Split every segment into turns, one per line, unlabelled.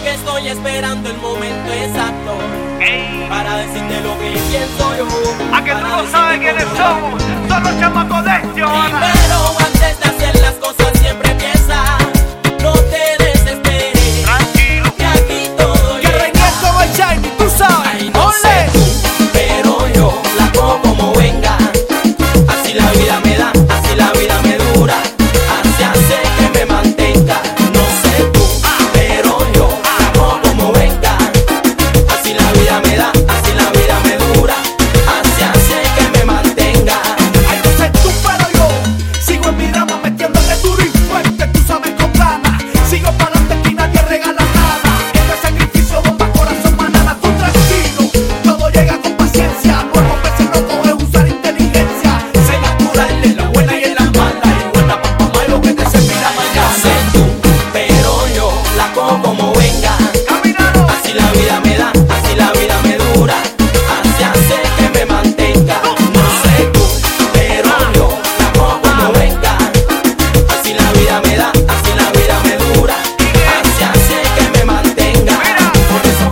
que estoy esperando el momento exacto para decirte lo que pienso yo.
A que tú no sabes quiénes somos, son los chamacos de Johanna.
Primero, antes de hacer las cosas siempre piensa, no te desesperes.
Tranquilo.
Que aquí todo
Que reñes como el Shiny, tú sabes.
Ay, no sé tú, pero yo la cojo como venga. Así la vida me da, así la vida me dura. Así hace que me mantenga. No sé tú, pero yo la cojo como venga. Así la vida me da, así la vida me dura. Así hace que me mantenga.
Ay, no sé tú, pero yo sigo en mi rama metiéndole duro y fuerte, tú sabes, con ganas. Sigo para adelante, aquí nadie regala nada. Este sacrificio bomba corazón manada. Tú tranquilo, todo llega con paciencia. Nuevos veces no coge usar inteligencia. Sé natural en la buena y en la mala. Y buena papá malo que te servirá
No
mañana.
sé tú, pero yo la cojo como venga.
Caminado.
Así la vida me da, así la vida me dura. Así hace que me mantenga. No sé tú, pero yo la cojo como venga. Así la vida me da, así la vida me dura. Así hace que me mantenga. Por eso,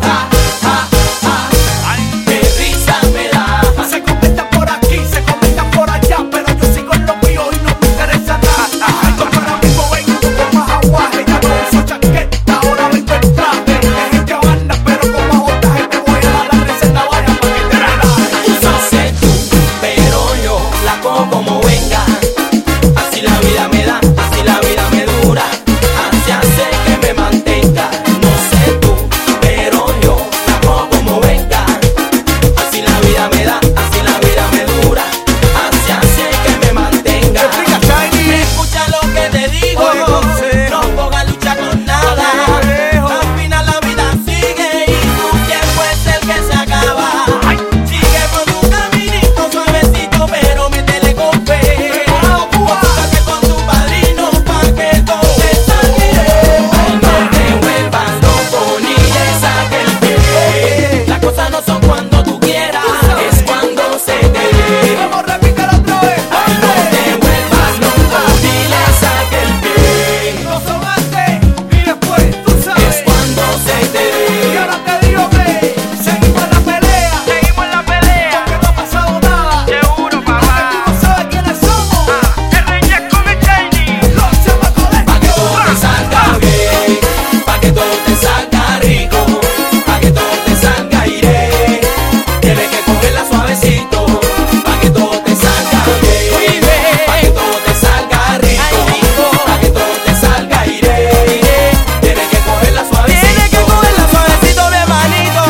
qué risa me da.
Se comentan por aquí, se comentan por allá, pero yo sigo en lo mío y no me interesa nada. Yo ahora mismo vengo con más aguaje, ya no uso chaqueta, ahora vengo en traje. Es que anda, pero con más otaje te voy a dar la receta, vaya para que te relajes.
No sé tú, pero yo la cojo como venga. Así la vida me da, así la vida me dura. Así hace que me mantenga. No sé tú, pero yo la cojo como venga. Así la vida me da, así la vida me dura. Así hace que me mantenga.
Explica, Shiny.
Escucha lo que te digo.
Oye, consejo.
No pongas lucha con nada.
Consejo.
Al final la vida sigue y tu tiempo es el que se acaba. Sigue por tu caminito suavecito, pero métele con fe. Confúsate con tu padrino pa' que todo te salga bien. Ay, no te vuelvas loco ni le saques el pie. Las cosas no son cuando tú quieras, es cuando se te dé.
Vamos, repítelo otra vez.
Ay, no te vuelvas loco ni le saques el pie.
No son antes y después, tú
Es
sabes.
cuando se te
Y
dé.
ahora te digo que seguimos en la pelea,
Seguimos en la pelea.
porque no ha pasado nada.
Seguro,
Aunque tú
papá.
no sabes quiénes somos.
El reñes con el Shiny.
Los chamacos de
Pa' que todo te salga bien, pa' que todo te salga rico, pa' que todo te salga iré. Tienes que cogerla suavecito, pa' que todo te salga bien, pa' que todo te salga rico, pa' que todo te salga iré. Tienes que cogerla suavecito. Tienes que cogerla suavecito, mi hermanito.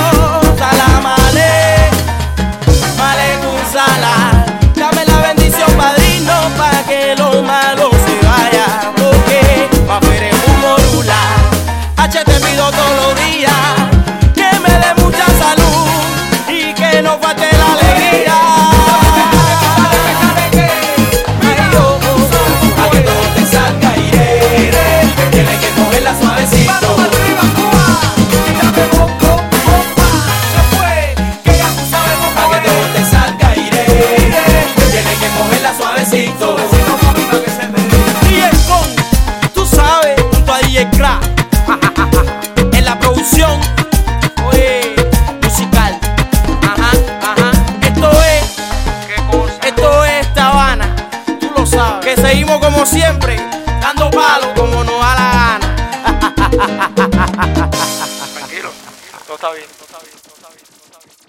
Salamale, malecum salam. Dame la bendición, padrino, pa' que lo malo se vaya. Porque pa' ver en un morula. H te pido todos los días que me dé mucha salud y que no falte la alegría. Ay, yo, pa' que todo te salga iré. Tienes que cogerla suavecito.
Vamos arriba, Cuba. Dame boco, bomba. Se fue, que ya tú sabes
Pa'
cómo
que
es.
todo te salga iré. Tienes que cogerla suavecito.
Vecino, mami, pa' que se me dé.
DJ Con, tú sabes, junto a DJ Crack. En la producción, oye, musical. Esto es Habana, tú lo sabes. Que seguimos como siempre, dando palos como nos da la gana.
Tranquilo. Todo está bien. Todo está bien. Todo está bien. Todo está bien.